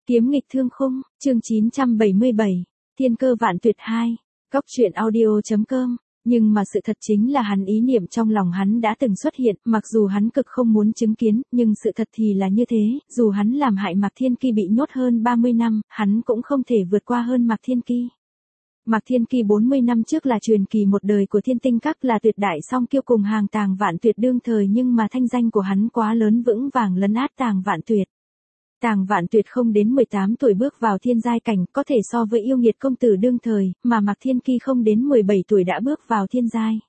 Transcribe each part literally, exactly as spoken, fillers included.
Kiếm nghịch thương khung, chương chín trăm bảy mươi bảy, thiên cơ vạn tuyệt hai, góc truyện audio.com. Nhưng mà sự thật chính là hắn ý niệm trong lòng hắn đã từng xuất hiện, mặc dù hắn cực không muốn chứng kiến, nhưng sự thật thì là như thế, dù hắn làm hại Mạc Thiên Ki bị nhốt hơn ba mươi năm, hắn cũng không thể vượt qua hơn Mạc Thiên Ki. Mạc Thiên Ki bốn mươi năm trước là truyền kỳ một đời của Thiên Tinh Các, là tuyệt đại song kiêu cùng hàng Tàng Vạn Tuyệt đương thời, nhưng mà thanh danh của hắn quá lớn, vững vàng lấn át Tàng Vạn Tuyệt. Tàng Vạn Tuyệt không đến mười tám tuổi bước vào thiên giai cảnh, có thể so với yêu nghiệt công tử đương thời, mà Mạc Thiên Ki không đến mười bảy tuổi đã bước vào thiên giai.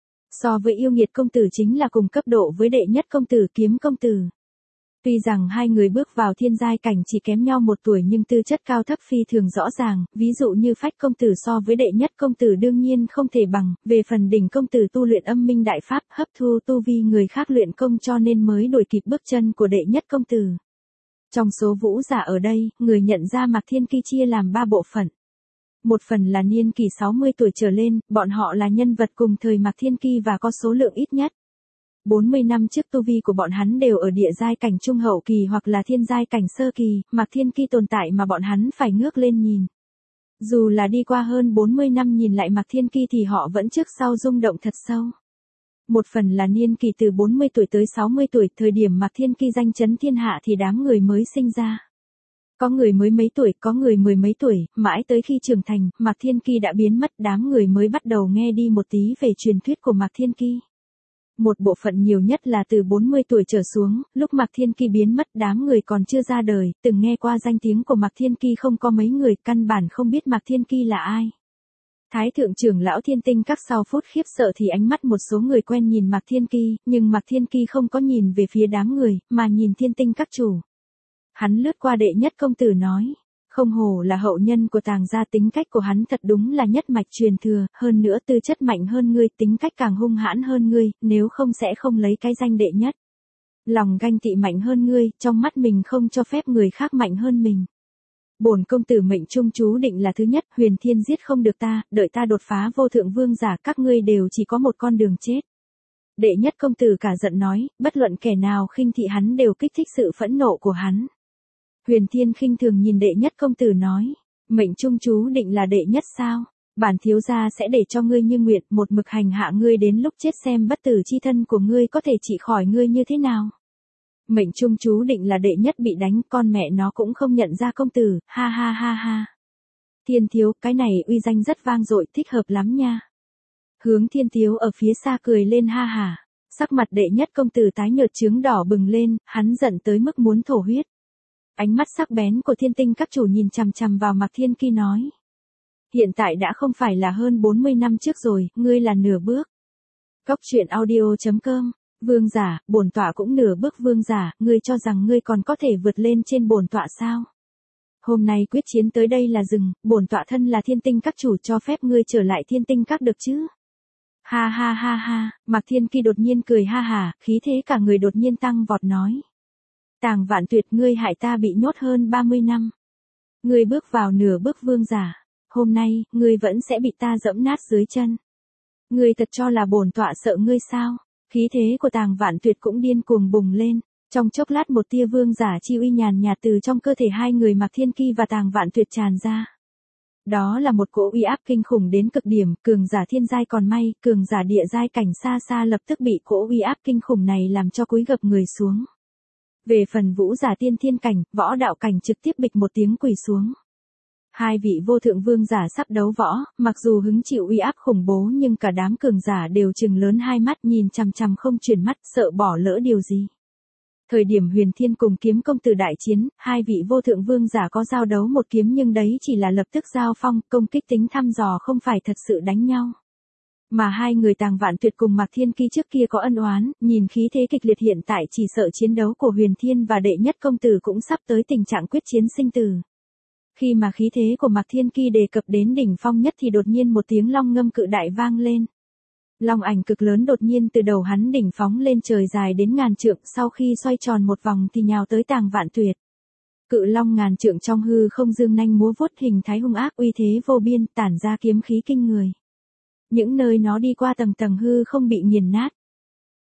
So với yêu nghiệt công tử chính là cùng cấp độ với đệ nhất công tử Kiếm công tử. Tuy rằng hai người bước vào thiên giai cảnh chỉ kém nhau một tuổi, nhưng tư chất cao thấp phi thường rõ ràng, ví dụ như Phách công tử so với đệ nhất công tử đương nhiên không thể bằng, về phần Đỉnh công tử tu luyện âm minh đại pháp, hấp thu tu vi người khác luyện công cho nên mới đuổi kịp bước chân của đệ nhất công tử. Trong số vũ giả ở đây, người nhận ra Mạc Thiên Ki chia làm ba bộ phận. Một phần là niên kỷ sáu mươi tuổi trở lên, bọn họ là nhân vật cùng thời Mạc Thiên Ki và có số lượng ít nhất. bốn mươi năm trước tu vi của bọn hắn đều ở địa giai cảnh trung hậu kỳ hoặc là thiên giai cảnh sơ kỳ, Mạc Thiên Ki tồn tại mà bọn hắn phải ngước lên nhìn. Dù là đi qua hơn bốn mươi năm nhìn lại Mạc Thiên Ki thì họ vẫn trước sau rung động thật sâu. Một phần là niên kỳ từ bốn mươi tuổi tới sáu mươi tuổi, thời điểm Mạc Thiên Ki danh chấn thiên hạ thì đám người mới sinh ra. Có người mới mấy tuổi, có người mười mấy tuổi, mãi tới khi trưởng thành, Mạc Thiên Ki đã biến mất, đám người mới bắt đầu nghe đi một tí về truyền thuyết của Mạc Thiên Ki. Một bộ phận nhiều nhất là từ bốn mươi tuổi trở xuống, lúc Mạc Thiên Ki biến mất đám người còn chưa ra đời, từng nghe qua danh tiếng của Mạc Thiên Ki không có mấy người, căn bản không biết Mạc Thiên Ki là ai. Thái thượng trưởng lão Thiên Tinh Các sau phút khiếp sợ thì ánh mắt một số người quen nhìn Mạc Thiên Ki, nhưng Mạc Thiên Ki không có nhìn về phía đám người, mà nhìn Thiên Tinh Các chủ. Hắn lướt qua đệ nhất công tử nói, không hổ là hậu nhân của Tàng gia, tính cách của hắn thật đúng là nhất mạch truyền thừa, hơn nữa tư chất mạnh hơn ngươi, tính cách càng hung hãn hơn ngươi, nếu không sẽ không lấy cái danh đệ nhất. Lòng ganh tị mạnh hơn ngươi, trong mắt mình không cho phép người khác mạnh hơn mình. Bổn công tử mệnh trung chú định là thứ nhất, Huyền Thiên giết không được ta, đợi ta đột phá vô thượng vương giả, các ngươi đều chỉ có một con đường chết. Đệ nhất công tử cả giận nói, bất luận kẻ nào khinh thị hắn đều kích thích sự phẫn nộ của hắn. Huyền Thiên khinh thường nhìn đệ nhất công tử nói, mệnh trung chú định là đệ nhất sao? Bản thiếu gia sẽ để cho ngươi như nguyện, một mực hành hạ ngươi đến lúc chết, xem bất tử chi thân của ngươi có thể trị khỏi ngươi như thế nào. Mệnh trung chú định là đệ nhất bị đánh, con mẹ nó cũng không nhận ra công tử, ha ha ha ha. Thiên thiếu, cái này uy danh rất vang dội, thích hợp lắm nha. Hướng Thiên thiếu ở phía xa cười lên ha hả, sắc mặt đệ nhất công tử tái nhợt chướng đỏ bừng lên, hắn giận tới mức muốn thổ huyết. Ánh mắt sắc bén của Thiên Tinh Các chủ nhìn chằm chằm vào Mạc Thiên Ki nói. Hiện tại đã không phải là hơn bốn mươi năm trước rồi, ngươi là nửa bước. Góc truyện audio.com. Vương giả, bổn tọa cũng nửa bước vương giả, ngươi cho rằng ngươi còn có thể vượt lên trên bổn tọa sao? Hôm nay quyết chiến tới đây là dừng, bổn tọa thân là Thiên Tinh Các chủ cho phép ngươi trở lại Thiên Tinh Các được chứ? Ha ha ha ha, Mạc Thiên Ki đột nhiên cười ha hả, khí thế cả người đột nhiên tăng vọt nói. Tàng Vạn Tuyệt, ngươi hại ta bị nhốt hơn ba mươi năm. Ngươi bước vào nửa bước vương giả, hôm nay, ngươi vẫn sẽ bị ta dẫm nát dưới chân. Ngươi thật cho là bổn tọa sợ ngươi sao? Khí thế của Tàng Vạn Tuyệt cũng điên cuồng bùng lên, trong chốc lát một tia vương giả chi uy nhàn nhạt từ trong cơ thể hai người Mạc Thiên Ki và Tàng Vạn Tuyệt tràn ra. Đó là một cỗ uy áp kinh khủng đến cực điểm, cường giả thiên giai còn may, cường giả địa giai cảnh xa xa lập tức bị cỗ uy áp kinh khủng này làm cho cúi gập người xuống. Về phần vũ giả tiên thiên cảnh, võ đạo cảnh trực tiếp bịch một tiếng quỳ xuống. Hai vị vô thượng vương giả sắp đấu võ, mặc dù hứng chịu uy áp khủng bố nhưng cả đám cường giả đều trừng lớn hai mắt nhìn chằm chằm không chuyển mắt, sợ bỏ lỡ điều gì. Thời điểm Huyền Thiên cùng Kiếm công tử đại chiến, hai vị vô thượng vương giả có giao đấu một kiếm nhưng đấy chỉ là lập tức giao phong, công kích tính thăm dò không phải thật sự đánh nhau. Mà hai người Tàng Vạn Tuyệt cùng Mạc Thiên Ki trước kia có ân oán, nhìn khí thế kịch liệt hiện tại chỉ sợ chiến đấu của Huyền Thiên và đệ nhất công tử cũng sắp tới tình trạng quyết chiến sinh tử. Khi mà khí thế của Mạc Thiên Ki đề cập đến đỉnh phong nhất thì đột nhiên một tiếng long ngâm cự đại vang lên. Long ảnh cực lớn đột nhiên từ đầu hắn đỉnh phóng lên trời dài đến ngàn trượng, sau khi xoay tròn một vòng thì nhào tới Tàng Vạn Tuyệt. Cự long ngàn trượng trong hư không dương nanh múa vuốt, hình thái hung ác uy thế vô biên, tản ra kiếm khí kinh người. Những nơi nó đi qua tầng tầng hư không bị nghiền nát.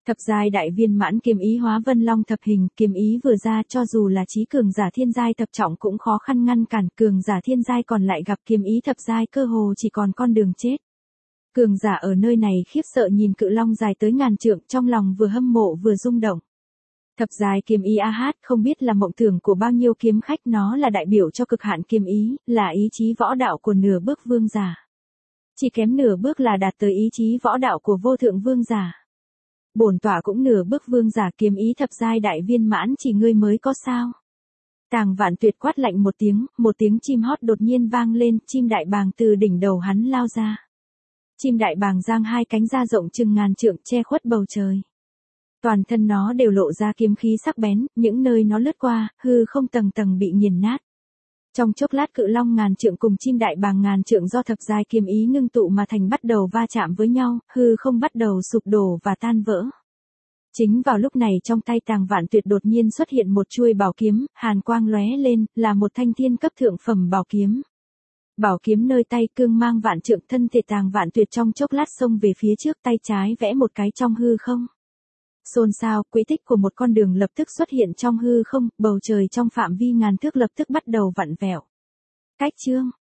Thập giai đại viên mãn kiếm ý hóa vân long thập hình, kiếm ý vừa ra cho dù là chí cường giả thiên giai thập trọng cũng khó khăn ngăn cản, cường giả thiên giai còn lại gặp kiếm ý thập giai cơ hồ chỉ còn con đường chết. Cường giả ở nơi này khiếp sợ nhìn cự long dài tới ngàn trượng, trong lòng vừa hâm mộ vừa rung động. Thập giai kiếm ý a hát không biết là mộng tưởng của bao nhiêu kiếm khách, nó là đại biểu cho cực hạn kiếm ý, là ý chí võ đạo của nửa bước vương giả. Chỉ kém nửa bước là đạt tới ý chí võ đạo của vô thượng vương giả. Bổn tọa cũng nửa bước vương giả, kiếm ý thập giai đại viên mãn chỉ ngươi mới có sao? Tàng Vạn Tuyệt quát lạnh một tiếng, một tiếng chim hót đột nhiên vang lên, chim đại bàng từ đỉnh đầu hắn lao ra. Chim đại bàng giang hai cánh ra rộng chừng ngàn trượng che khuất bầu trời. Toàn thân nó đều lộ ra kiếm khí sắc bén, những nơi nó lướt qua, hư không tầng tầng bị nghiền nát. Trong chốc lát cự long ngàn trượng cùng chim đại bàng ngàn trượng do thập giai kiếm ý ngưng tụ mà thành bắt đầu va chạm với nhau, hư không bắt đầu sụp đổ và tan vỡ. Chính vào lúc này trong tay Tàng Vạn Tuyệt đột nhiên xuất hiện một chuôi bảo kiếm, hàn quang lóe lên, là một thanh thiên cấp thượng phẩm bảo kiếm. Bảo kiếm nơi tay cương mang vạn trượng, thân thể Tàng Vạn Tuyệt trong chốc lát xông về phía trước, tay trái vẽ một cái trong hư không. Xôn xao, quỹ tích của một con đường lập tức xuất hiện trong hư không, bầu trời trong phạm vi ngàn thước lập tức bắt đầu vặn vẹo. Cách chương